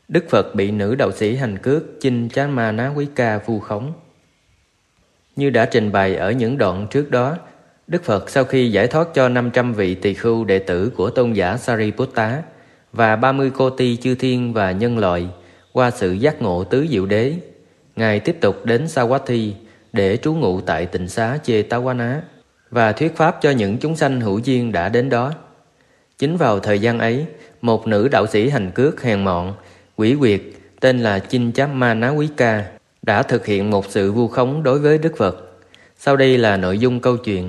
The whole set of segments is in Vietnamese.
Đức Phật bị nữ đạo sĩ hành cước Chinh-chá-ma-ná-quý-ca vu khống. Như đã trình bày ở những đoạn trước đó, Đức Phật sau khi giải thoát cho 500 vị tỳ khưu đệ tử của tôn giả Sariputta và 30 cô ti chư thiên và nhân loại qua sự giác ngộ tứ diệu đế, Ngài tiếp tục đến Savatthi để trú ngụ tại tịnh xá Jetavana và thuyết pháp cho những chúng sanh hữu duyên đã đến đó. Chính vào thời gian ấy, một nữ đạo sĩ hành cước hèn mọn, quỷ quyệt tên là Chinh-chá-ma-ná-quý-ca đã thực hiện một sự vu khống đối với Đức Phật. Sau đây là nội dung câu chuyện.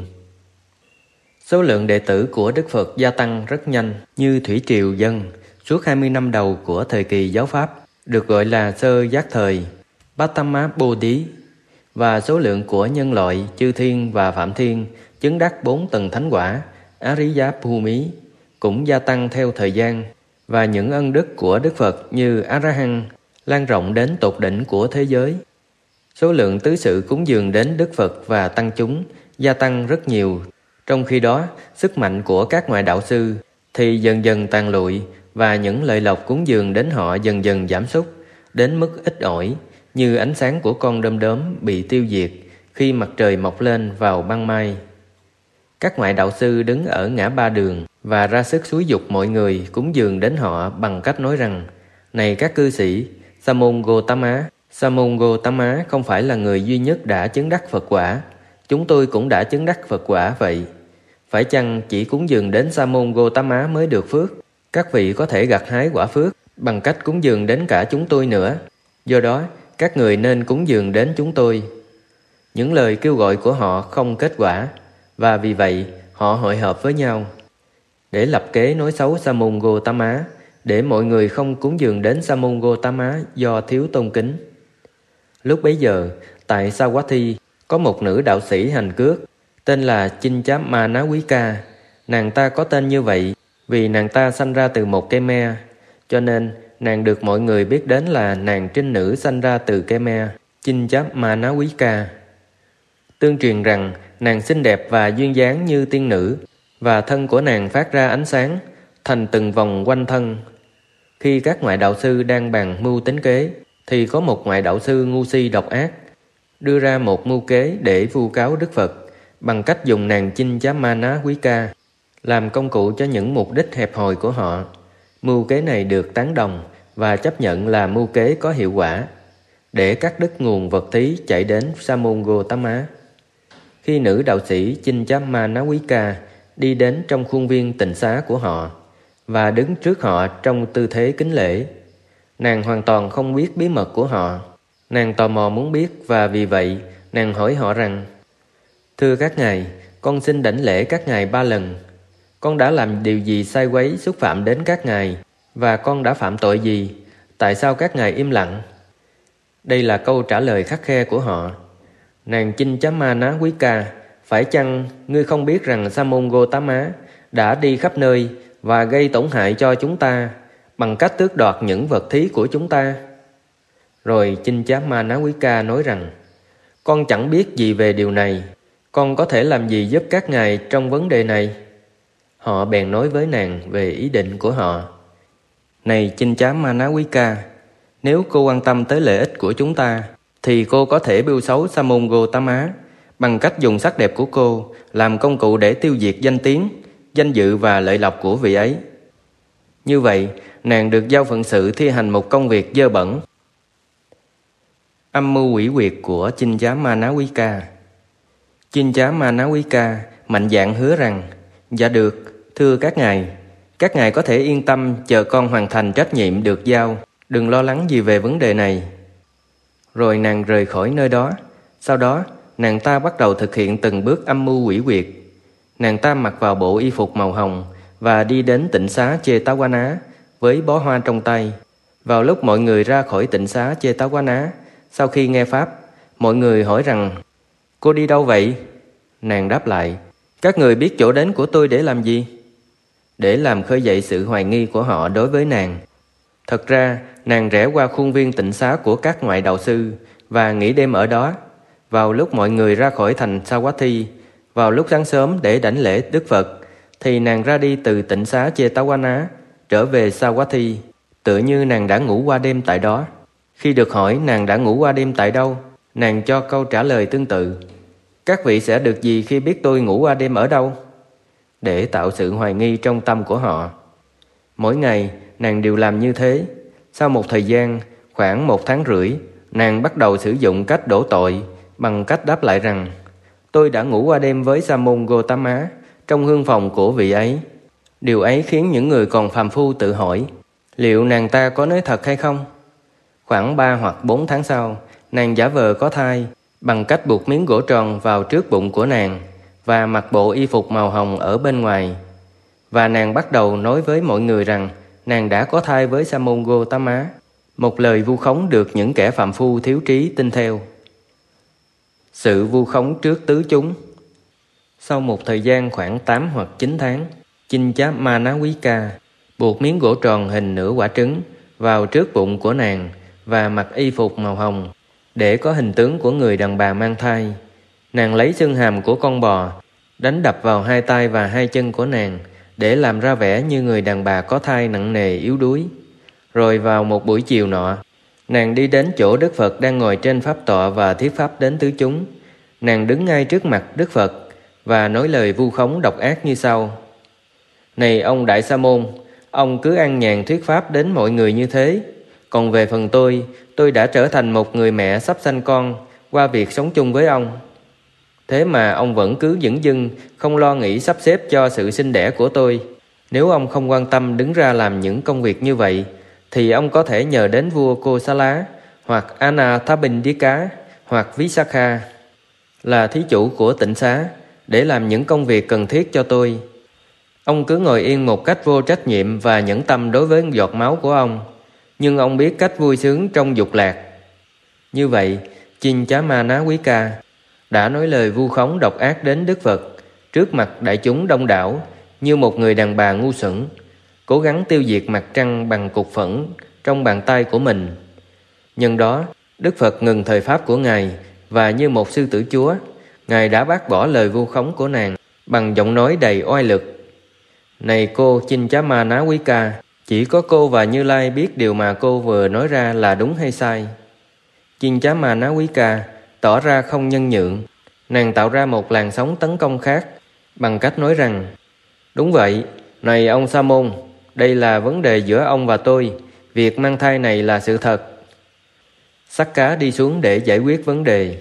Số lượng đệ tử của Đức Phật gia tăng rất nhanh như thủy triều dân suốt 20 năm đầu của thời kỳ giáo Pháp, được gọi là sơ giác thời Pattama Bodhi, và số lượng của nhân loại, chư thiên và phạm thiên chứng đắc 4 tầng thánh quả Ariya Bhumi cũng gia tăng theo thời gian, và những ân đức của Đức Phật như A-ra-hăng lan rộng đến tột đỉnh của thế giới. Số lượng tứ sự cúng dường đến Đức Phật và tăng chúng gia tăng rất nhiều. Trong khi đó, sức mạnh của các ngoại đạo sư thì dần dần tàn lụi, và những lợi lộc cúng dường đến họ dần dần giảm sút đến mức ít ỏi, như ánh sáng của con đom đóm bị tiêu diệt khi mặt trời mọc lên vào ban mai. Các ngoại đạo sư đứng ở ngã ba đường và ra sức xúi giục mọi người cúng dường đến họ bằng cách nói rằng: này các cư sĩ, Sa môn Gotama không phải là người duy nhất đã chứng đắc Phật quả. Chúng tôi cũng đã chứng đắc Phật quả vậy. Phải chăng chỉ cúng dường đến Sa môn Gotama mới được phước? Các vị có thể gặt hái quả phước bằng cách cúng dường đến cả chúng tôi nữa. Do đó, các người nên cúng dường đến chúng tôi. Những lời kêu gọi của họ không kết quả, và vì vậy họ hội họp với nhau để lập kế nói xấu Sa môn Gotama, để mọi người không cúng dường đến Sa môn Gotama do thiếu tôn kính. Lúc bấy giờ, tại Savatthi có một nữ đạo sĩ hành cước tên là Chinh-chá-ma-ná-quý-ca. Nàng ta có tên như vậy vì nàng ta sanh ra từ một cây me, cho nên nàng được mọi người biết đến là nàng trinh nữ sanh ra từ cây me, Chinh-chá-ma-ná-quý-ca. Tương truyền rằng nàng xinh đẹp và duyên dáng như tiên nữ, và thân của nàng phát ra ánh sáng thành từng vòng quanh thân. Khi các ngoại đạo sư đang bàn mưu tính kế, thì có một ngoại đạo sư ngu si độc ác đưa ra một mưu kế để vu cáo Đức Phật bằng cách dùng nàng Chinh-chá-ma-ná-quý-ca làm công cụ cho những mục đích hẹp hòi của họ. Mưu kế này được tán đồng và chấp nhận là mưu kế có hiệu quả để cắt đứt nguồn vật thí chạy đến Sa môn Gotama. Khi nữ đạo sĩ Chinh-chá-ma-ná-quý-ca đi đến trong khuôn viên tịnh xá của họ và đứng trước họ trong tư thế kính lễ, nàng hoàn toàn không biết bí mật của họ. Nàng tò mò muốn biết, và vì vậy nàng hỏi họ rằng: thưa các ngài, con xin đảnh lễ các ngài 3 lần. Con đã làm điều gì sai quấy xúc phạm đến các ngài, và con đã phạm tội gì? Tại sao các ngài im lặng? Đây là câu trả lời khắt khe của họ. Nàng Chinh-chá-ma-ná-quý-ca, phải chăng ngươi không biết rằng Sa môn Gotama đã đi khắp nơi và gây tổn hại cho chúng ta bằng cách tước đoạt những vật thí của chúng ta? Rồi Chinh-chá-ma-ná-quý-ca nói rằng: con chẳng biết gì về điều này. Con có thể làm gì giúp các ngài trong vấn đề này? Họ bèn nói với nàng về ý định của họ. Này Chinh-chá-ma-ná-quý-ca, nếu cô quan tâm tới lợi ích của chúng ta, thì cô có thể bêu xấu Sa môn Gotama bằng cách dùng sắc đẹp của cô làm công cụ để tiêu diệt danh tiếng, danh dự và lợi lộc của vị ấy. Như vậy, nàng được giao phận sự thi hành một công việc dơ bẩn. Âm mưu quỷ quyệt của Chinh-chá-ma-ná-quý-ca. Chinh-chá-ma-ná-quý-ca mạnh dạn hứa rằng: dạ được, thưa các ngài có thể yên tâm chờ con hoàn thành trách nhiệm được giao, đừng lo lắng gì về vấn đề này. Rồi nàng rời khỏi nơi đó. Sau đó, nàng ta bắt đầu thực hiện từng bước âm mưu quỷ quyệt. Nàng ta mặc vào bộ y phục màu hồng và đi đến tịnh xá Jetavana với bó hoa trong tay. Vào lúc mọi người ra khỏi tịnh xá Jetavana, sau khi nghe pháp, mọi người hỏi rằng: cô đi đâu vậy? Nàng đáp lại: các người biết chỗ đến của tôi để làm gì? Để làm khơi dậy sự hoài nghi của họ đối với nàng. Thật ra, nàng rẽ qua khuôn viên tịnh xá của các ngoại đạo sư và nghỉ đêm ở đó. Vào lúc mọi người ra khỏi thành Savatthi, vào lúc sáng sớm để đảnh lễ Đức Phật, thì nàng ra đi từ tịnh xá Jetavana trở về Savatthi. tựa như nàng đã ngủ qua đêm tại đó. Khi được hỏi nàng đã ngủ qua đêm tại đâu, nàng cho câu trả lời tương tự: các vị sẽ được gì khi biết tôi ngủ qua đêm ở đâu? Để tạo sự hoài nghi trong tâm của họ. Mỗi ngày nàng đều làm như thế. Sau một thời gian, khoảng 1 tháng rưỡi, nàng bắt đầu sử dụng cách đổ tội bằng cách đáp lại rằng: tôi đã ngủ qua đêm với Sa môn Gotama trong hương phòng của vị ấy. Điều ấy khiến những người còn phàm phu tự hỏi liệu nàng ta có nói thật hay không. Khoảng 3 hoặc 4 tháng sau, nàng giả vờ có thai bằng cách buộc miếng gỗ tròn vào trước bụng của nàng và mặc bộ y phục màu hồng ở bên ngoài. Và nàng bắt đầu nói với mọi người rằng nàng đã có thai với Sa môn Gotama, một lời vu khống được những kẻ phàm phu thiếu trí tin theo. Sự vu khống trước tứ chúng. Sau một thời gian khoảng 8 hoặc 9 tháng, Chinchamanawika buộc miếng gỗ tròn hình nửa quả trứng vào trước bụng của nàng và mặc y phục màu hồng để có hình tướng của người đàn bà mang thai. Nàng lấy xương hàm của con bò đánh đập vào 2 tay và 2 chân của nàng để làm ra vẻ như người đàn bà có thai nặng nề yếu đuối. Rồi vào một buổi chiều nọ, nàng đi đến chỗ Đức Phật đang ngồi trên pháp tọa và thuyết pháp đến tứ chúng. Nàng đứng ngay trước mặt Đức Phật và nói lời vu khống độc ác như sau: này ông Đại Sa môn, ông cứ ăn nhàn thuyết pháp đến mọi người như thế. Còn về phần tôi đã trở thành một người mẹ sắp sanh con qua việc sống chung với ông. Thế mà ông vẫn cứ dửng dưng không lo nghĩ sắp xếp cho sự sinh đẻ của tôi. Nếu ông không quan tâm đứng ra làm những công việc như vậy, thì ông có thể nhờ đến vua Kosala hoặc Anathapindika hoặc Visakha là thí chủ của tịnh xá để làm những công việc cần thiết cho tôi. Ông cứ ngồi yên một cách vô trách nhiệm và nhẫn tâm đối với giọt máu của ông, nhưng ông biết cách vui sướng trong dục lạc. Như vậy, Chinchamanawika đã nói lời vu khống độc ác đến Đức Phật trước mặt đại chúng đông đảo như một người đàn bà ngu xuẩn, cố gắng tiêu diệt mặt trăng bằng cục phẫn trong bàn tay của mình. Nhân đó, Đức Phật ngừng thời pháp của Ngài và như một sư tử chúa, Ngài đã bác bỏ lời vu khống của nàng bằng giọng nói đầy oai lực: này cô Chinchamanawika, chỉ có cô và Như Lai biết điều mà cô vừa nói ra là đúng hay sai. Chinchamanawika tỏ ra không nhân nhượng. Nàng tạo ra một làn sóng tấn công khác bằng cách nói rằng: đúng vậy, này ông Sa môn, đây là vấn đề giữa ông và tôi. Việc mang thai này là sự thật. Sắc Cá đi xuống để giải quyết vấn đề.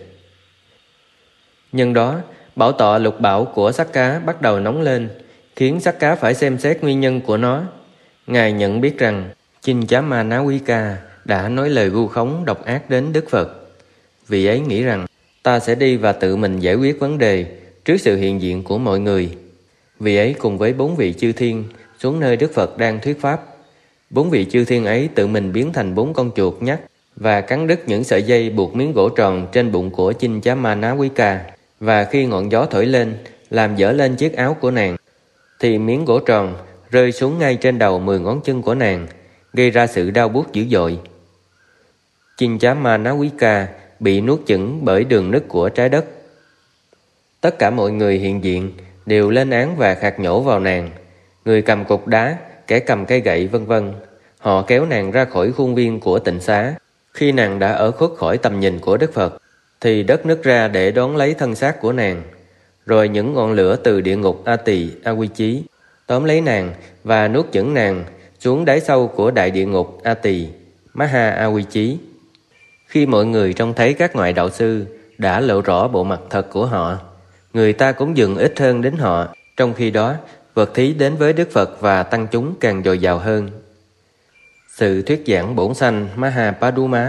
Nhân đó, bảo tọa lục bảo của Sắc Cá bắt đầu nóng lên, khiến Sắc Cá phải xem xét nguyên nhân của nó. Ngài nhận biết rằng Chinchamanawika đã nói lời vu khống độc ác đến Đức Phật. Vị ấy nghĩ rằng ta sẽ đi và tự mình giải quyết vấn đề trước sự hiện diện của mọi người. Vị ấy cùng với 4 vị chư thiên xuống nơi Đức Phật đang thuyết pháp. 4 vị chư thiên ấy tự mình biến thành 4 con chuột nhắt và cắn đứt những sợi dây buộc miếng gỗ tròn trên bụng của Chinchamanawika. Và khi ngọn gió thổi lên làm dở lên chiếc áo của nàng, thì miếng gỗ tròn rơi xuống ngay trên đầu 10 ngón chân của nàng, gây ra sự đau buốt dữ dội. Chinchamanawika bị nuốt chửng bởi đường nứt của trái đất. Tất cả mọi người hiện diện đều lên án và khạc nhổ vào nàng. Người cầm cục đá, kẻ cầm cây gậy vân vân. Họ kéo nàng ra khỏi khuôn viên của tịnh xá. Khi nàng đã ở khuất khỏi tầm nhìn của Đức Phật, thì đất nứt ra để đón lấy thân xác của nàng. Rồi những ngọn lửa từ địa ngục A Tỳ A Quy Chí tóm lấy nàng và nuốt chửng nàng xuống đáy sâu của đại địa ngục A Tỳ Maha A Quy Chí. Khi mọi người trông thấy các ngoại đạo sư đã lộ rõ bộ mặt thật của họ, người ta cũng dừng ít hơn đến họ. Trong khi đó, vật thí đến với Đức Phật và tăng chúng càng dồi dào hơn. Sự thuyết giảng bổn sanh Mahapaduma.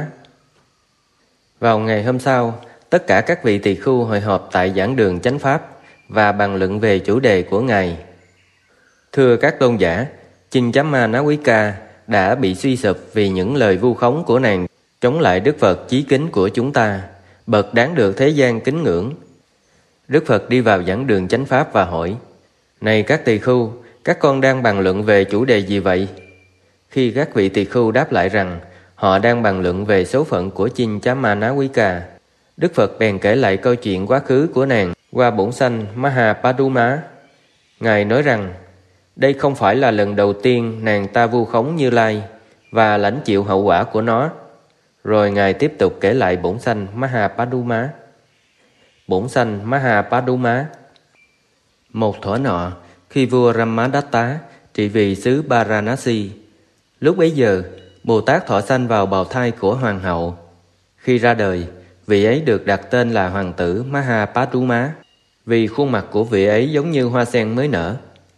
Vào ngày hôm sau, tất cả các vị tỳ khưu hội họp tại giảng đường chánh pháp và bàn luận về chủ đề của Ngài. Thưa các tôn giả, Chinchamanawika đã bị suy sụp vì những lời vu khống của nàng chống lại Đức Phật chí kính của chúng ta, bậc đáng được thế gian kính ngưỡng. Đức Phật đi vào giảng đường chánh pháp và hỏi: này các tỳ khưu, các con đang bàn luận về chủ đề gì vậy? Khi các vị tỳ khưu đáp lại rằng họ đang bàn luận về số phận của Chinchamanawika, Đức Phật bèn kể lại câu chuyện quá khứ của nàng qua bổn sanh Mahapaduma. Ngài nói rằng đây không phải là lần đầu tiên nàng ta vu khống Như Lai, và lãnh chịu hậu quả của nó. Rồi Ngài tiếp tục kể lại bổn sanh Mahapaduma. Bổn sanh Mahapaduma. Một thuở nọ, khi vua Ramadatta trị vì xứ Varanasi, lúc bấy giờ Bồ Tát thọ sanh vào bào thai của hoàng hậu. Khi ra đời, vị ấy được đặt tên là hoàng tử Mahapaduma, vì khuôn mặt của vị ấy giống như hoa sen mới nở.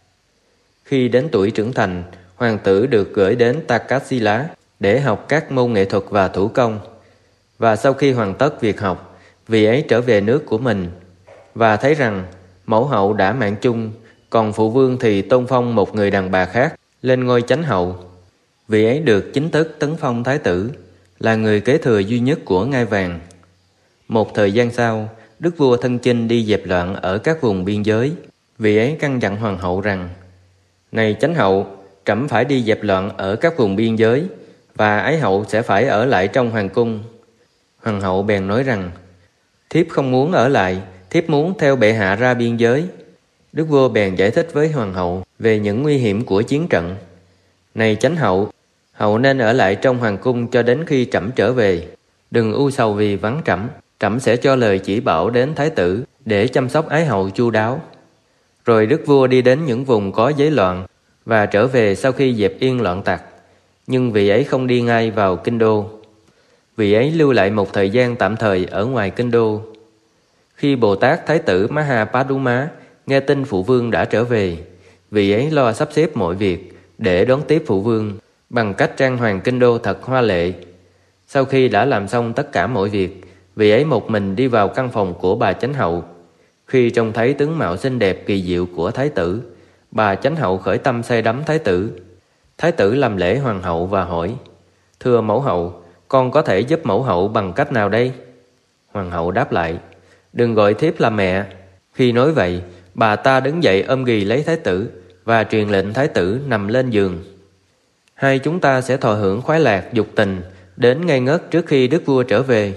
Khi đến tuổi trưởng thành, hoàng tử được gửi đến Takasila để học các môn nghệ thuật và thủ công. Và sau khi hoàn tất việc học, vị ấy trở về nước của mình và thấy rằng mẫu hậu đã mạng chung, còn phụ vương thì tôn phong một người đàn bà khác lên ngôi chánh hậu. Vị ấy được chính thức tấn phong thái tử, là người kế thừa duy nhất của ngai vàng. Một thời gian sau, đức vua thân chinh đi dẹp loạn ở các vùng biên giới. Vị ấy căn dặn hoàng hậu rằng: Này chánh hậu, trẫm phải đi dẹp loạn ở các vùng biên giới, và ái hậu sẽ phải ở lại trong hoàng cung. Hoàng hậu bèn nói rằng: Thiếp không muốn ở lại, thiếp muốn theo bệ hạ ra biên giới. Đức vua bèn giải thích với hoàng hậu về những nguy hiểm của chiến trận. Này chánh hậu, hậu nên ở lại trong hoàng cung cho đến khi trẫm trở về. Đừng ưu sầu vì vắng trẫm, trẫm sẽ cho lời chỉ bảo đến thái tử để chăm sóc ái hậu chu đáo. Rồi đức vua đi đến những vùng có giấy loạn và trở về sau khi dẹp yên loạn tặc. Nhưng vị ấy không đi ngay vào kinh đô. Vị ấy lưu lại một thời gian tạm thời ở ngoài kinh đô. Khi Bồ Tát Thái tử Mahapaduma nghe tin phụ vương đã trở về, vị ấy lo sắp xếp mọi việc để đón tiếp phụ vương bằng cách trang hoàng kinh đô thật hoa lệ. Sau khi đã làm xong tất cả mọi việc, vị ấy một mình đi vào căn phòng của bà chánh hậu. Khi trông thấy tướng mạo xinh đẹp kỳ diệu của thái tử, bà chánh hậu khởi tâm say đắm thái tử. Thái tử làm lễ hoàng hậu và hỏi: Thưa mẫu hậu, con có thể giúp mẫu hậu bằng cách nào đây? Hoàng hậu đáp lại: Đừng gọi thiếp là mẹ. Khi nói vậy, bà ta đứng dậy ôm ghì lấy thái tử và truyền lệnh thái tử nằm lên giường. Hai chúng ta sẽ thọ hưởng khoái lạc dục tình đến ngây ngất trước khi đức vua trở về.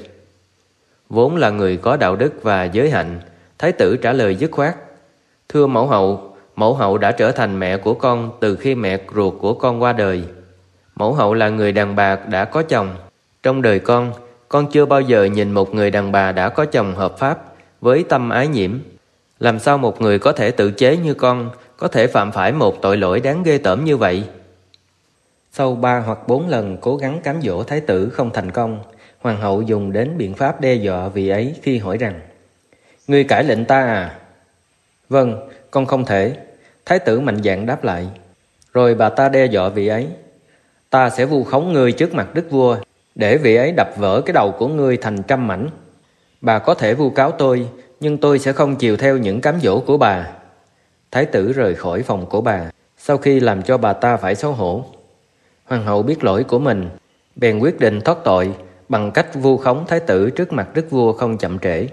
Vốn là người có đạo đức và giới hạnh, thái tử trả lời dứt khoát: Thưa mẫu hậu đã trở thành mẹ của con từ khi mẹ ruột của con qua đời. Mẫu hậu là người đàn bà đã có chồng. Trong đời con chưa bao giờ nhìn một người đàn bà đã có chồng hợp pháp với tâm ái nhiễm. Làm sao một người có thể tự chế như con có thể phạm phải một tội lỗi đáng ghê tởm như vậy? Sau 3 hoặc 4 lần cố gắng cám dỗ thái tử không thành công, hoàng hậu dùng đến biện pháp đe dọa vị ấy khi hỏi rằng: Ngươi cãi lệnh ta à? Vâng, con không thể. Thái tử mạnh dạn đáp lại. Rồi bà ta đe dọa vị ấy: Ta sẽ vu khống ngươi trước mặt đức vua, để vị ấy đập vỡ cái đầu của ngươi thành trăm mảnh. Bà có thể vu cáo tôi, nhưng tôi sẽ không chiều theo những cám dỗ của bà. Thái tử rời khỏi phòng của bà, sau khi làm cho bà ta phải xấu hổ. Hoàng hậu biết lỗi của mình, bèn quyết định thoát tội bằng cách vu khống thái tử trước mặt đức vua không chậm trễ.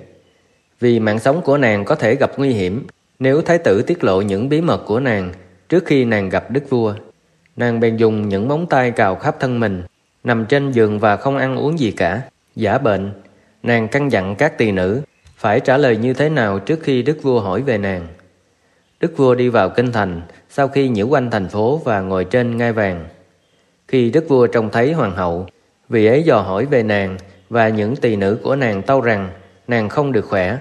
Vì mạng sống của nàng có thể gặp nguy hiểm nếu thái tử tiết lộ những bí mật của nàng trước khi nàng gặp đức vua. Nàng bèn dùng những móng tay cào khắp thân mình, nằm trên giường và không ăn uống gì cả, giả bệnh. Nàng căn dặn các tỳ nữ phải trả lời như thế nào trước khi đức vua hỏi về nàng. Đức vua đi vào kinh thành sau khi nhiễu quanh thành phố và ngồi trên ngai vàng. Khi đức vua trông thấy hoàng hậu, vị ấy dò hỏi về nàng và những tỳ nữ của nàng tâu rằng nàng không được khỏe.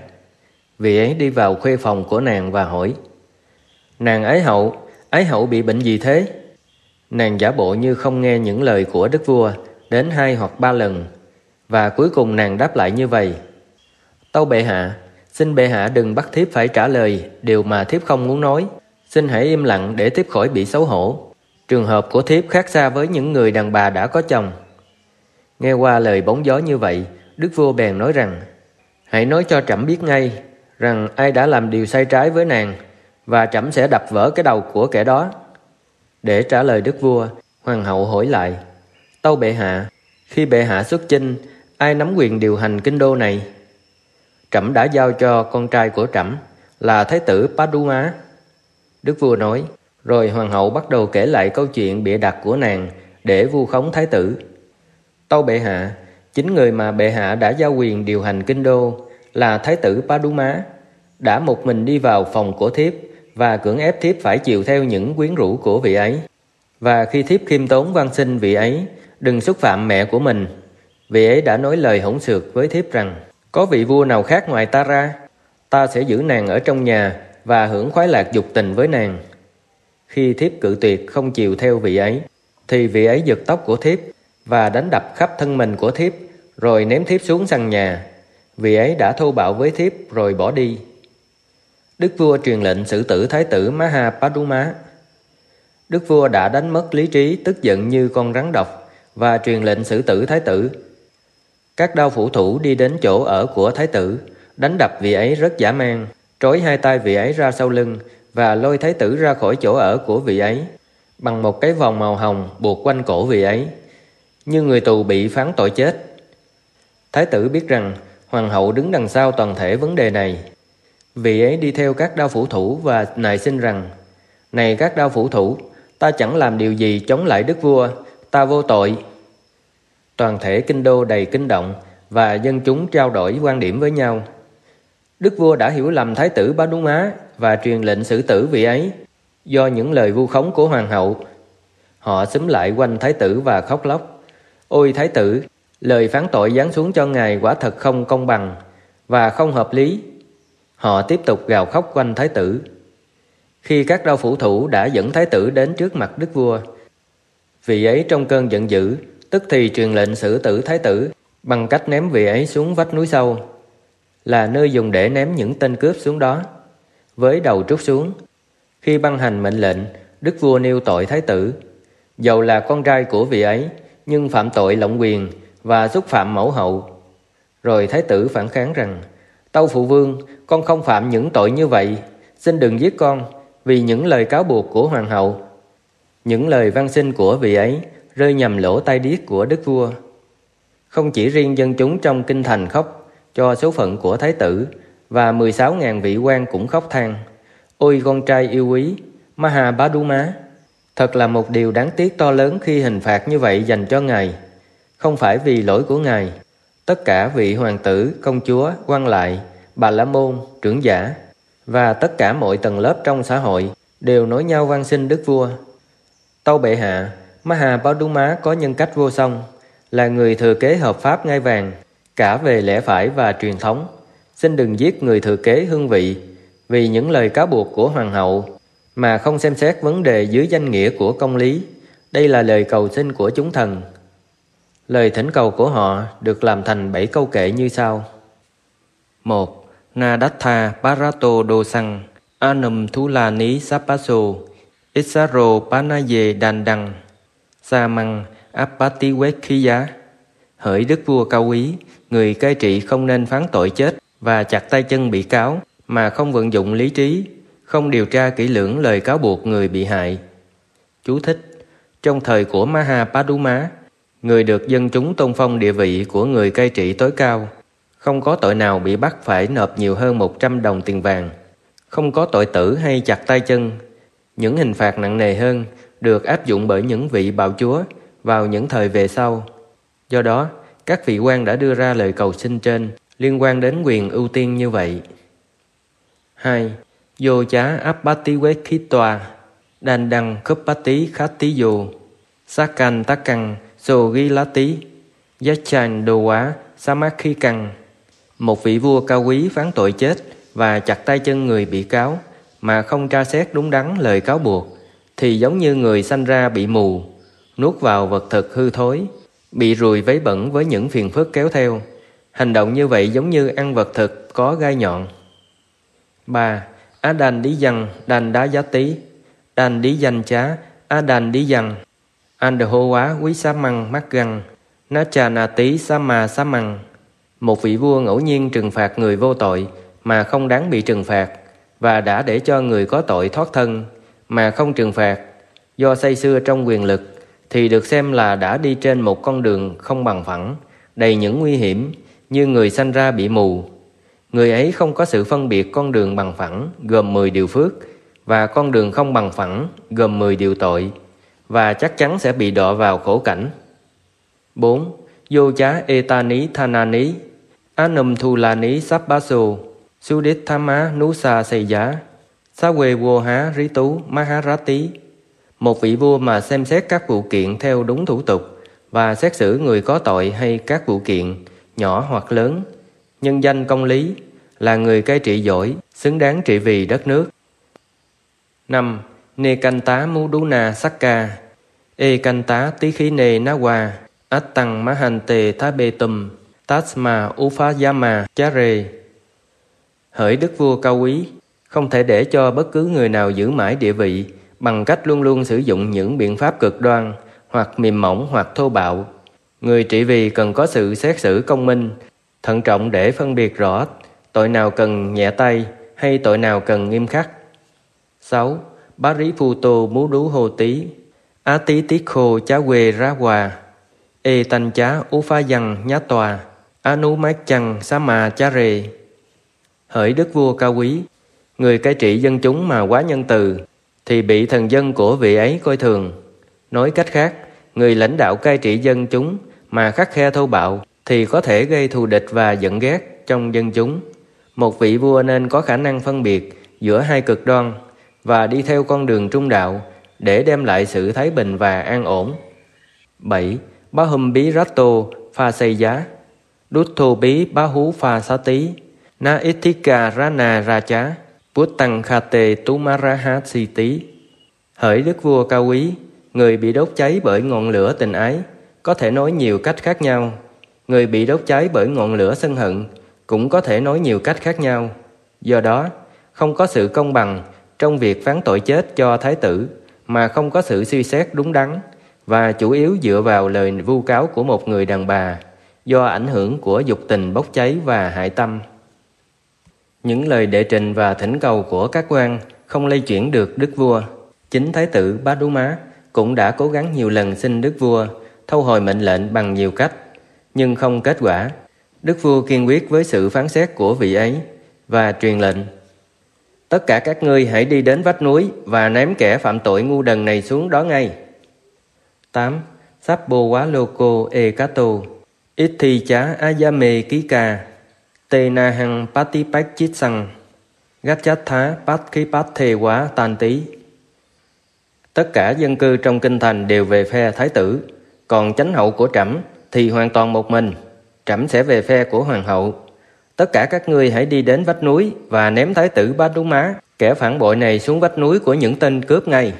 Vị ấy đi vào khuê phòng của nàng và hỏi: Nàng ái hậu bị bệnh gì thế? Nàng giả bộ như không nghe những lời của đức vua đến 2 hoặc 3 lần, và cuối cùng nàng đáp lại như vậy: Tâu bệ hạ, xin bệ hạ đừng bắt thiếp phải trả lời điều mà thiếp không muốn nói. Xin hãy im lặng để thiếp khỏi bị xấu hổ. Trường hợp của thiếp khác xa với những người đàn bà đã có chồng. Nghe qua lời bóng gió như vậy, đức vua bèn nói rằng: Hãy nói cho trẫm biết ngay rằng ai đã làm điều sai trái với nàng, và trẫm sẽ đập vỡ cái đầu của kẻ đó. Để trả lời đức vua, hoàng hậu hỏi lại: Tâu bệ hạ, khi bệ hạ xuất chinh, ai nắm quyền điều hành kinh đô này? Trẫm đã giao cho con trai của trẫm là thái tử Paduma. Đức vua nói. Rồi hoàng hậu bắt đầu kể lại câu chuyện bịa đặt của nàng để vu khống thái tử. Tâu bệ hạ, chính người mà bệ hạ đã giao quyền điều hành kinh đô là thái tử Paduma đã một mình đi vào phòng của thiếp và cưỡng ép thiếp phải chịu theo những quyến rũ của vị ấy. Và khi thiếp khiêm tốn van xin vị ấy đừng xúc phạm mẹ của mình, vị ấy đã nói lời hỗn xược với thiếp rằng: có vị vua nào khác ngoài ta ra, ta sẽ giữ nàng ở trong nhà và hưởng khoái lạc dục tình với nàng. Khi thiếp cự tuyệt không chịu theo vị ấy, thì vị ấy giật tóc của thiếp và đánh đập khắp thân mình của thiếp, rồi ném thiếp xuống sàn nhà. Vị ấy đã thô bạo với thiếp rồi bỏ đi. Đức vua truyền lệnh xử tử thái tử Mahapaduma. Đức vua đã đánh mất lý trí, tức giận như con rắn độc và truyền lệnh xử tử thái tử. Các đao phủ thủ đi đến chỗ ở của thái tử, đánh đập vị ấy rất dã man, trói hai tay vị ấy ra sau lưng và lôi thái tử ra khỏi chỗ ở của vị ấy bằng một cái vòng màu hồng buộc quanh cổ vị ấy, như người tù bị phán tội chết. Thái tử biết rằng hoàng hậu đứng đằng sau toàn thể vấn đề này. Vị ấy đi theo các đao phủ thủ và nài xin rằng: này các đao phủ thủ, ta chẳng làm điều gì chống lại đức vua, ta vô tội. Toàn thể kinh đô đầy kinh động và dân chúng trao đổi quan điểm với nhau. Đức vua đã hiểu lầm thái tử Paduma và truyền lệnh xử tử vị ấy do những lời vu khống của hoàng hậu. Họ xúm lại quanh thái tử và khóc lóc: ôi thái tử, lời phán tội giáng xuống cho ngài quả thật không công bằng và không hợp lý. Họ tiếp tục gào khóc quanh thái tử. Khi các đao phủ thủ đã dẫn thái tử đến trước mặt đức vua, vị ấy trong cơn giận dữ tức thì truyền lệnh xử tử thái tử bằng cách ném vị ấy xuống vách núi sâu, là nơi dùng để ném những tên cướp xuống đó, với đầu trút xuống. Khi ban hành mệnh lệnh, đức vua nêu tội thái tử, dầu là con trai của vị ấy, nhưng phạm tội lộng quyền và xúc phạm mẫu hậu. Rồi thái tử phản kháng rằng: tâu phụ vương, con không phạm những tội như vậy, xin đừng giết con vì những lời cáo buộc của hoàng hậu. Những lời van xin của vị ấy rơi nhầm lỗ tai điếc của đức vua. Không chỉ riêng dân chúng trong kinh thành khóc cho số phận của thái tử, và 16.000 vị quan cũng khóc than: ôi con trai yêu quý Mahapaduma, thật là một điều đáng tiếc to lớn khi hình phạt như vậy dành cho ngài. Không phải vì lỗi của ngài, tất cả vị hoàng tử, công chúa, quan lại, bà la môn, trưởng giả và tất cả mọi tầng lớp trong xã hội đều nối nhau van xin đức vua: tâu bệ hạ, Mahapaduma có nhân cách vô song, là người thừa kế hợp pháp ngai vàng cả về lẽ phải và truyền thống. Xin đừng giết người thừa kế hương vị vì những lời cáo buộc của hoàng hậu mà không xem xét vấn đề dưới danh nghĩa của công lý. Đây là lời cầu xin của chúng thần. Lời thỉnh cầu của họ được làm thành 7 câu kệ như sau. 1. Nadatha Parato Dosang Anam Thulani Sapaso Isaro Panaye Dandang Samang Apatiwekhiya. Hỡi đức vua cao quý, người cai trị không nên phán tội chết và chặt tay chân bị cáo mà không vận dụng lý trí, không điều tra kỹ lưỡng lời cáo buộc người bị hại. Chú thích: trong thời của Mahapaduma, người được dân chúng tôn phong địa vị của người cai trị tối cao, không có tội nào bị bắt phải nộp nhiều hơn 100 đồng tiền vàng, không có tội tử hay chặt tay chân. Những hình phạt nặng nề hơn được áp dụng bởi những vị bạo chúa vào những thời về sau. Do đó, các vị quan đã đưa ra lời cầu xin trên liên quan đến quyền ưu tiên như vậy. 2. Vô chá Appatiwekitwa Dandang Khupati Khatiyo Sakan Takan Sogilati Yachan Dowa Samakhikan. Một vị vua cao quý phán tội chết và chặt tay chân người bị cáo mà không tra xét đúng đắn lời cáo buộc thì giống như người sanh ra bị mù, nuốt vào vật thực hư thối, bị ruồi vấy bẩn với những phiền phức kéo theo. Hành động như vậy giống như ăn vật thực có gai nhọn. 3. Adan Đi Dân Đan Đá Giá Tí Đan Đi Danh Chá Adan Đi Dân Andhô Quá Quý Sa Măng Mắc Găng Nacha Na Tí Sa Ma Sa Măng. Một vị vua ngẫu nhiên trừng phạt người vô tội mà không đáng bị trừng phạt, và đã để cho người có tội thoát thân mà không trừng phạt do say sưa trong quyền lực, thì được xem là đã đi trên một con đường không bằng phẳng, đầy những nguy hiểm, như người sanh ra bị mù. Người ấy không có sự phân biệt con đường bằng phẳng gồm 10 điều phước và con đường không bằng phẳng gồm 10 điều tội, và chắc chắn sẽ bị đọa vào khổ cảnh. 4. Vô chá Etani Thanani Anum Thulani Sappaso Sudithama Nusa Seiya Sawe Vô Há Rí Tú Maharati. Một vị vua mà xem xét các vụ kiện theo đúng thủ tục và xét xử người có tội hay các vụ kiện nhỏ hoặc lớn, nhân danh công lý, là người cai trị giỏi, xứng đáng trị vì đất nước. 5. Nekanta Muduna Sakka Ekanta Tikhine Nawa Attang Mahante Thabetum Tasma Uphayama Chare. Hỡi đức vua cao quý, không thể để cho bất cứ người nào giữ mãi địa vị bằng cách luôn luôn sử dụng những biện pháp cực đoan, hoặc mềm mỏng hoặc thô bạo. Người trị vì cần có sự xét xử công minh, thận trọng để phân biệt rõ tội nào cần nhẹ tay hay tội nào cần nghiêm khắc. 6. Pariputo Muduhoti Atitikho Chawe Rawa Etancha Uphayang Nhatoa Anumachang Sama Chare. Hỡi đức vua cao quý, người cai trị dân chúng mà quá nhân từ thì bị thần dân của vị ấy coi thường. Nói cách khác, người lãnh đạo cai trị dân chúng mà khắt khe thô bạo thì có thể gây thù địch và giận ghét trong dân chúng. Một vị vua nên có khả năng phân biệt giữa hai cực đoan và đi theo con đường trung đạo để đem lại sự thái bình và an ổn. 7. Bahum bí ratto pha xây giá Duttho bí bá hú pha xá tí Na Ithika Rana Racha Puttang Khate Tumaraha Si Tí. Hỡi đức vua cao quý, người bị đốt cháy bởi ngọn lửa tình ái có thể nói nhiều cách khác nhau. Người bị đốt cháy bởi ngọn lửa sân hận cũng có thể nói nhiều cách khác nhau. Do đó, không có sự công bằng trong việc phán tội chết cho thái tử mà không có sự suy xét đúng đắn và chủ yếu dựa vào lời vu cáo của một người đàn bà do ảnh hưởng của dục tình bốc cháy và hại tâm. Những lời đệ trình và thỉnh cầu của các quan không lay chuyển được đức vua. Chính thái tử Paduma cũng đã cố gắng nhiều lần xin đức vua thu hồi mệnh lệnh bằng nhiều cách, nhưng không kết quả. Đức vua kiên quyết với sự phán xét của vị ấy và truyền lệnh: tất cả các ngươi hãy đi đến vách núi và ném kẻ phạm tội ngu đần này xuống đó ngay. 8. Sappo Quá Loko Ekato Ithi Chá Ayame Kika Tê Na Hăng Patipach Chít Săng Gachatha Patkipathe Quá Tan Tí. Tất cả dân cư trong kinh thành đều về phe thái tử, còn chánh hậu của trẫm thì hoàn toàn một mình. Trẫm sẽ về phe của hoàng hậu. Tất cả các ngươi hãy đi đến vách núi và ném thái tử Paduma, kẻ phản bội này, xuống vách núi của những tên cướp ngay.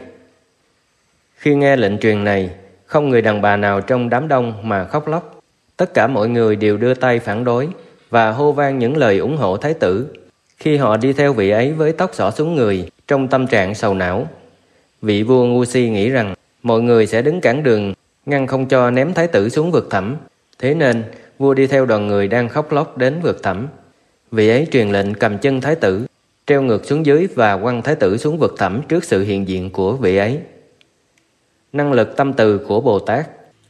Khi nghe lệnh truyền này, không người đàn bà nào trong đám đông mà khóc lóc. Tất cả mọi người đều đưa tay phản đối và hô vang những lời ủng hộ thái tử. Khi họ đi theo vị ấy với tóc xõa xuống người, trong tâm trạng sầu não. Vị vua ngu si nghĩ rằng mọi người sẽ đứng cản đường, ngăn không cho ném thái tử xuống vực thẳm. Thế nên vua đi theo đoàn người đang khóc lóc đến vực thẳm. Vị ấy truyền lệnh cầm chân thái tử, treo ngược xuống dưới và quăng thái tử xuống vực thẳm trước sự hiện diện của vị ấy. Năng lực tâm từ của Bồ Tát.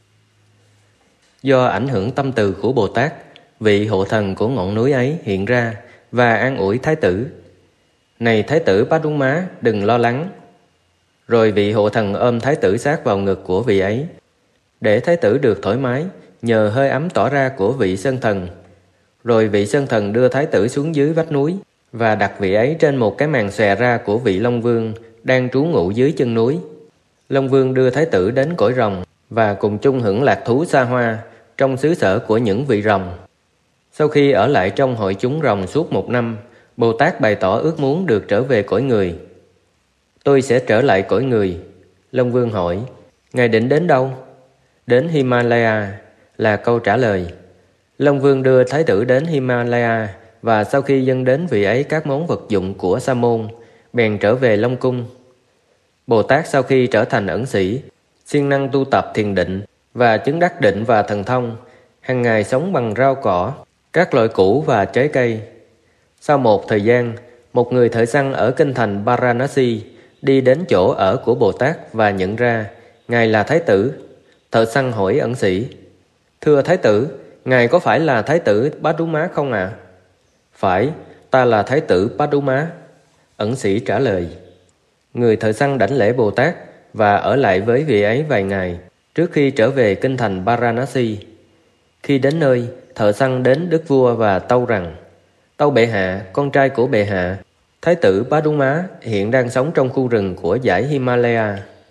Do ảnh hưởng tâm từ của Bồ Tát, vị hộ thần của ngọn núi ấy hiện ra và an ủi thái tử: này thái tử Paduma, đừng lo lắng. Rồi vị hộ thần ôm thái tử sát vào ngực của vị ấy, để thái tử được thoải mái nhờ hơi ấm tỏ ra của vị sơn thần. Rồi vị sơn thần đưa thái tử xuống dưới vách núi và đặt vị ấy trên một cái màn xòe ra của vị Long Vương đang trú ngụ dưới chân núi. Long Vương đưa thái tử đến cõi rồng và cùng chung hưởng lạc thú xa hoa trong xứ sở của những vị rồng. Sau khi ở lại trong hội chúng rồng suốt 1 năm, Bồ Tát bày tỏ ước muốn được trở về cõi người. Tôi sẽ trở lại cõi người. Long Vương hỏi: ngài định đến đâu? Đến Himalaya, là câu trả lời. Long Vương đưa thái tử đến Himalaya và sau khi dâng đến vị ấy các món vật dụng của Sa môn, bèn trở về Long Cung. Bồ Tát sau khi trở thành ẩn sĩ, siêng năng tu tập thiền định và chứng đắc định và thần thông, hàng ngày sống bằng rau cỏ, các loại củ và trái cây. Sau một thời gian, một người thợ săn ở kinh thành Varanasi đi đến chỗ ở của Bồ Tát và nhận ra ngài là thái tử. Thợ săn hỏi ẩn sĩ: thưa thái tử, ngài có phải là thái tử Paduma không ạ? Phải, ta là thái tử Paduma, ẩn sĩ trả lời. Người thợ săn đảnh lễ Bồ Tát và ở lại với vị ấy vài ngày trước khi trở về kinh thành Varanasi. Khi đến nơi, thợ săn đến đức vua và tâu rằng: tâu bệ hạ, con trai của bệ hạ, thái tử Paduma hiện đang sống trong khu rừng của dãy Himalaya.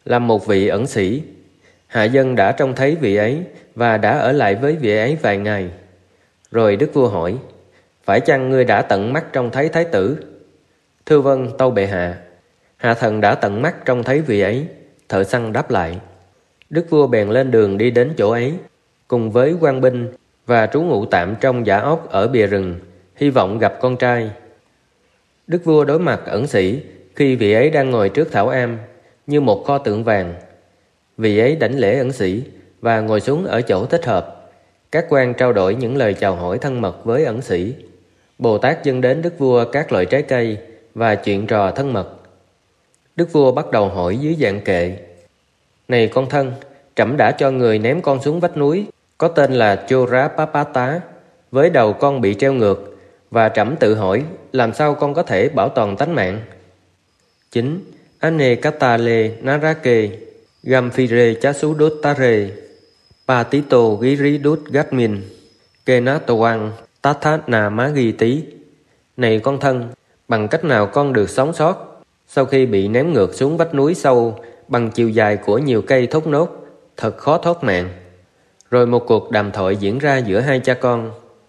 làm một vị ẩn sĩ. Hạ dân đã trông thấy vị ấy và đã ở lại với vị ấy vài ngày. Rồi đức vua hỏi: phải chăng ngươi đã tận mắt trông thấy thái tử? Thưa vâng, tâu bệ hạ. Hạ thần đã tận mắt trông thấy vị ấy, thợ săn đáp lại. Đức vua bèn lên đường đi đến chỗ ấy, cùng với quan binh, và trú ngụ tạm trong dã ốc ở bìa rừng, hy vọng gặp con trai. Đức vua đối mặt ẩn sĩ khi vị ấy đang ngồi trước thảo am, như một kho tượng vàng. Vị ấy đảnh lễ ẩn sĩ và ngồi xuống ở chỗ thích hợp. Các quan trao đổi những lời chào hỏi thân mật với ẩn sĩ. Bồ Tát dâng đến đức vua các loại trái cây và chuyện trò thân mật. Đức vua bắt đầu hỏi dưới dạng kệ: này con thân, trẫm đã cho người ném con xuống vách núi có tên là Chorapapata, với đầu con bị treo ngược, và trẫm tự hỏi làm sao con có thể bảo toàn tánh mạng. 9. Anekatale Narake Gamphire Chasudotare Patito Giridut Gatmin Kenatoan Tatthana Magiti. Này con thân, bằng cách nào con được sống sót sau khi bị ném ngược xuống vách núi sâu bằng chiều dài của nhiều cây thốt nốt, thật khó thoát mạng. Rồi một cuộc đàm thoại diễn ra giữa hai cha con.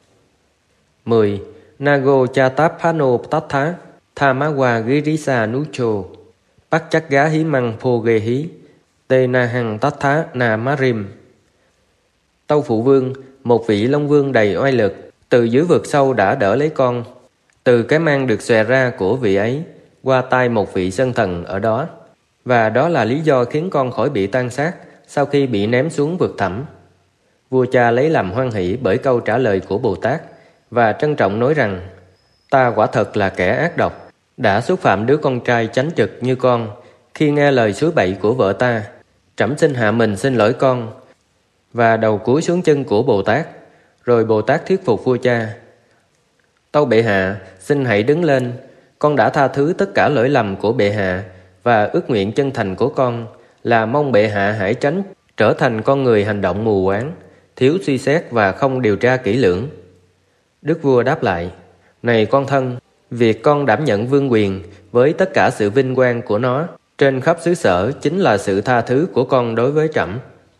10. Nago Chatapano Tatha Thamawa Girisa Nucho Pakchakgá Hí Măng Phô Ghê Hí Tê Na Hằng Tatha Na Marim. Tâu phụ vương, một vị long vương đầy oai lực, từ dưới vực sâu đã đỡ lấy con, từ cái mang được xòe ra của vị ấy, qua tay một vị sơn thần ở đó. Và đó là lý do khiến con khỏi bị tan xác sau khi bị ném xuống vực thẳm. Vua cha lấy làm hoan hỷ bởi câu trả lời của Bồ Tát, và trân trọng nói rằng: ta quả thật là kẻ ác độc, đã xúc phạm đứa con trai chánh trực như con khi nghe lời suối bậy của vợ ta. Trẫm xin hạ mình xin lỗi con. Và đầu cúi xuống chân của Bồ Tát. Rồi Bồ Tát thuyết phục vua cha: tâu bệ hạ, xin hãy đứng lên. Con đã tha thứ tất cả lỗi lầm của bệ hạ, và ước nguyện chân thành của con là mong bệ hạ hãy tránh trở thành con người hành động mù quáng, thiếu suy xét và không điều tra kỹ lưỡng. Đức vua đáp lại: này con thân, việc con đảm nhận vương quyền với tất cả sự vinh quang của nó trên khắp xứ sở chính là sự tha thứ của con đối với trẫm.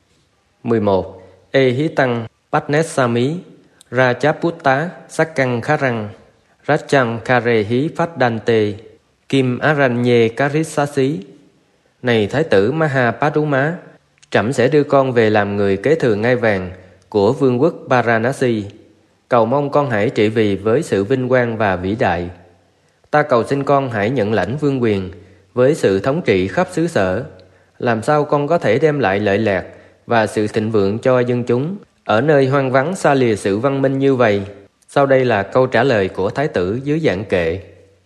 11. Ê Hí Tăng Patnesami Rajaputta Sakkang Kharang Rachang Kare Hí Phát Dante Kim Aranye Karissasi. Này thái tử Mahapaduma, trẫm sẽ đưa con về làm người kế thừa ngai vàng của vương quốc Varanasi. Cầu mong con hãy trị vì với sự vinh quang và vĩ đại. Ta cầu xin con hãy nhận lãnh vương quyền với sự thống trị khắp xứ sở. Làm sao con có thể đem lại lợi lạc và sự thịnh vượng cho dân chúng ở nơi hoang vắng xa lìa sự văn minh như vậy? Sau đây là câu trả lời của thái tử dưới dạng kệ.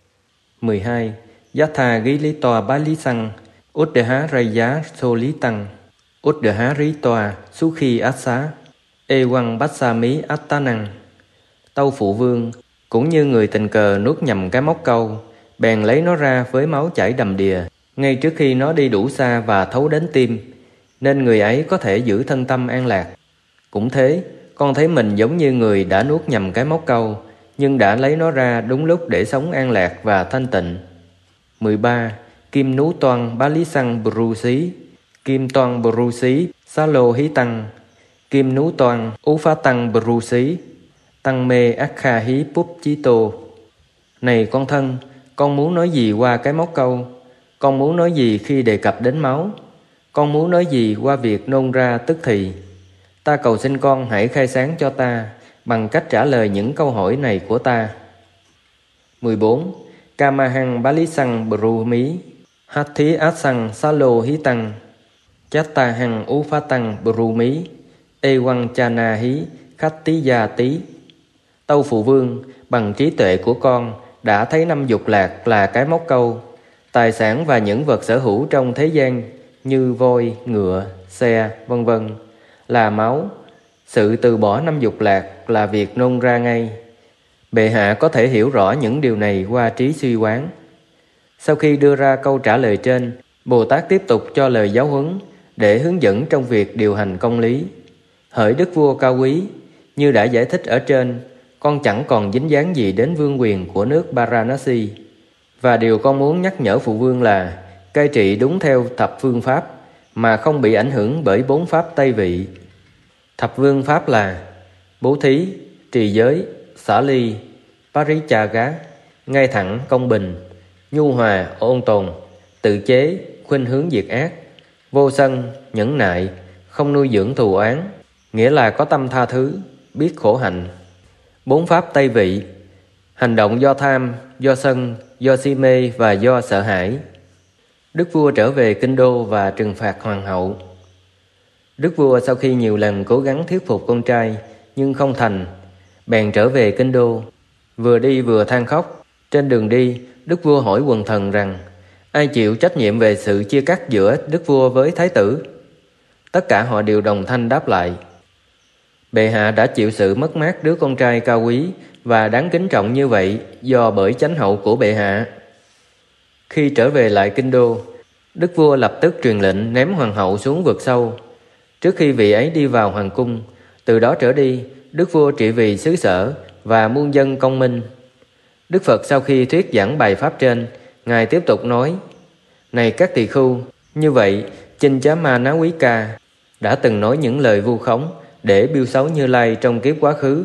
12. Yatha Gilitoa Balisang Uddha Raya Solitang Uddha Ritoa Sukhi Asa Ewang Bassami Attanang. Tâu phụ vương, cũng như người tình cờ nuốt nhầm cái móc câu, bèn lấy nó ra với máu chảy đầm đìa ngay trước khi nó đi đủ xa và thấu đến tim, nên người ấy có thể giữ thân tâm an lạc. Cũng thế, con thấy mình giống như người đã nuốt nhầm cái móc câu, nhưng đã lấy nó ra đúng lúc để sống an lạc và thanh tịnh. 13. Kim Nú Toan Bá Lý Săng Bru Xí Kim Toan Bru Xí Xá Lô Hí Tăng Kim Nú Toan Ú Phá Tăng Bru Xí Tăng Mê Ác Kha Hí Púp Chí Tô. Này con thân, con muốn nói gì qua cái móc câu? Con muốn nói gì khi đề cập đến máu? Con muốn nói gì qua việc nôn ra tức thì? Ta cầu xin con hãy khai sáng cho ta bằng cách trả lời những câu hỏi này của ta. 14. Kamahang Balisang Bru Mí Hathi Asang Salo Hí Tăng Chattahang Uphatang Bru Mí Ewang Chana Hí Khách Tí Gia Tí. Tâu phụ vương, bằng trí tuệ của con đã thấy 5 dục lạc là cái móc câu, tài sản và những vật sở hữu trong thế gian như voi, ngựa, xe, vân vân là máu. Sự từ bỏ 5 dục lạc là việc nôn ra ngay. Bệ hạ có thể hiểu rõ những điều này qua trí suy quán. Sau khi đưa ra câu trả lời trên, Bồ Tát tiếp tục cho lời giáo huấn để hướng dẫn trong việc điều hành công lý. Hỡi đức vua cao quý, như đã giải thích ở trên, con chẳng còn dính dáng gì đến vương quyền của nước Varanasi. Và điều con muốn nhắc nhở phụ vương là cai trị đúng theo thập phương pháp mà không bị ảnh hưởng bởi 4 pháp Tây vị. Thập vương pháp là bố thí, trì giới, xả ly, parichaga, ngay thẳng, công bình, nhu hòa, ôn tồn, tự chế, khuynh hướng diệt ác, vô sân, nhẫn nại, không nuôi dưỡng thù oán, nghĩa là có tâm tha thứ, biết khổ hạnh. 4 pháp Tây vị: hành động do tham, do sân, do si mê và do sợ hãi. Đức vua trở về kinh đô và trừng phạt hoàng hậu. Đức vua sau khi nhiều lần cố gắng thuyết phục con trai nhưng không thành, bèn trở về kinh đô, vừa đi vừa than khóc. Trên đường đi, đức vua hỏi quần thần rằng ai chịu trách nhiệm về sự chia cắt giữa đức vua với thái tử. Tất cả họ đều đồng thanh đáp lại: bệ hạ đã chịu sự mất mát đứa con trai cao quý và đáng kính trọng như vậy do bởi chánh hậu của bệ hạ. Khi trở về lại kinh đô, đức vua lập tức truyền lệnh ném hoàng hậu xuống vực sâu. Trước khi vị ấy đi vào hoàng cung, từ đó trở đi, đức vua trị vì xứ sở và muôn dân công minh. Đức Phật sau khi thuyết giảng bài pháp trên, Ngài tiếp tục nói: này các tỳ khưu, như vậy Chinh Chá Ma Ná Quý Ca đã từng nói những lời vu khống để biêu xấu Như Lai trong kiếp quá khứ.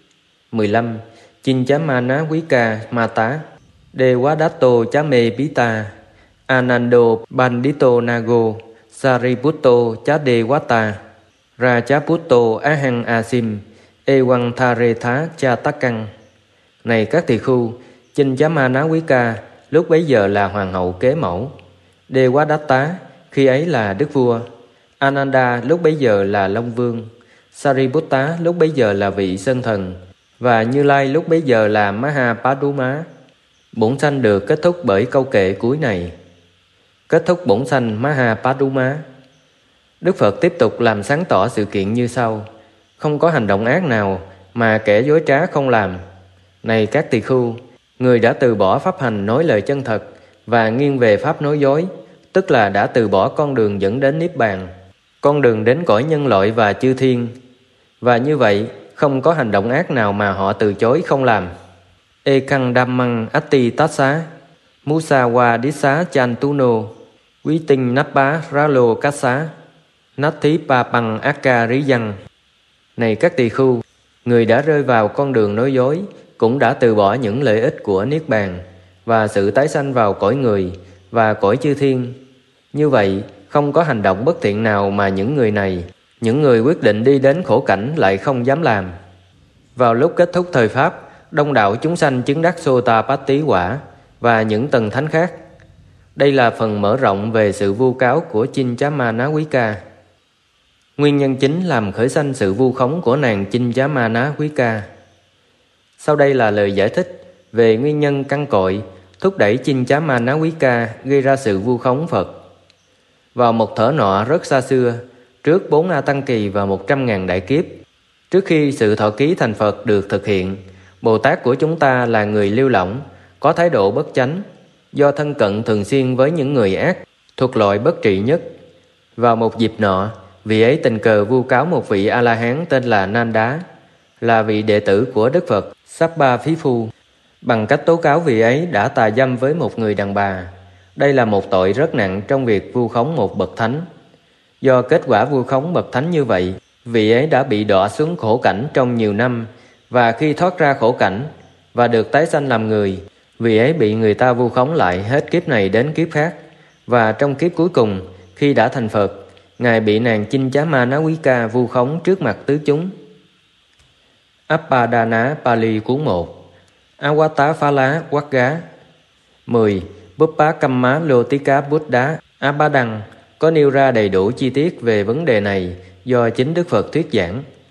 15. Chinh Chá Ma Ná Quý Ca Ma Tá Đê Quá Đát Tô Chá Mê Bí Ta Anando Bandito Nago Sariputto Chá Đê Quá Ta Ra Chá Putto Á Hăng A Sim Ê Quăng Tha Rê Thá Cha Tắc Căng. Này các tỳ khưu, Chinh Chá Ma Ná Quý Ca lúc bấy giờ là hoàng hậu kế mẫu, Đê Quá Đát Tá khi ấy là đức vua, Ananda lúc bấy giờ là Long Vương, Sariputta lúc bấy giờ là vị Sơn Thần, và Như Lai lúc bấy giờ là Mahapaduma. Bổn sanh được kết thúc bởi câu kệ cuối này. Kết thúc bổn sanh Mahapaduma. Đức Phật tiếp tục làm sáng tỏ sự kiện như sau: không có hành động ác nào mà kẻ dối trá không làm. Này các tỳ khưu, người đã từ bỏ pháp hành nói lời chân thật và nghiêng về pháp nói dối, tức là đã từ bỏ con đường dẫn đến Niết Bàn, con đường đến cõi nhân loại và chư thiên. Và như vậy, không có hành động ác nào mà họ từ chối không làm. Ekang Dhammang Atti Tassa Musawa Dissa Chantuno Quý Tinh Nappa Ralo Kassa Nathi Papang Akariyang. Này các tỳ khưu, người đã rơi vào con đường nói dối cũng đã từ bỏ những lợi ích của Niết Bàn và sự tái sanh vào cõi người và cõi chư thiên. Như vậy, không có hành động bất thiện nào mà những người này, những người quyết định đi đến khổ cảnh lại không dám làm. Vào lúc kết thúc thời Pháp, đông đảo chúng sanh chứng đắc Sotapatti quả và những tầng thánh khác. Đây là phần mở rộng về sự vu cáo của Chinh Chá Ma Ná Quý Ca. Nguyên nhân chính làm khởi sanh sự vu khống của nàng Chinh Chá Ma Ná Quý Ca. Sau đây là lời giải thích về nguyên nhân căn cội thúc đẩy Chinh Chá Ma Ná Quý Ca gây ra sự vu khống Phật. Vào một thở nọ rất xa xưa, trước 4 A Tăng Kỳ và 100.000 đại kiếp, trước khi sự thọ ký thành Phật được thực hiện, Bồ Tát của chúng ta là người lêu lỏng, có thái độ bất chánh, do thân cận thường xuyên với những người ác, thuộc loại bất trị nhất. Vào một dịp nọ, vị ấy tình cờ vu cáo một vị A-la-hán tên là Nanda, là vị đệ tử của Đức Phật Sapa Phí Phu, bằng cách tố cáo vị ấy đã tà dâm với một người đàn bà. Đây là một tội rất nặng trong việc vu khống một bậc thánh. Do kết quả vu khống bậc thánh như vậy, vị ấy đã bị đọa xuống khổ cảnh trong nhiều năm, và khi thoát ra khổ cảnh và được tái sanh làm người, vị ấy bị người ta vu khống lại hết kiếp này đến kiếp khác. Và trong kiếp cuối cùng, khi đã thành Phật, Ngài bị nàng Chinh Chá Ma Ná Quý Ca vu khống trước mặt tứ chúng. Appadana Pali cuốn 1 Awata Phala Quát Gá 10. Buppa Kamma Lotika Buddha Abadang có nêu ra đầy đủ chi tiết về vấn đề này do chính Đức Phật thuyết giảng.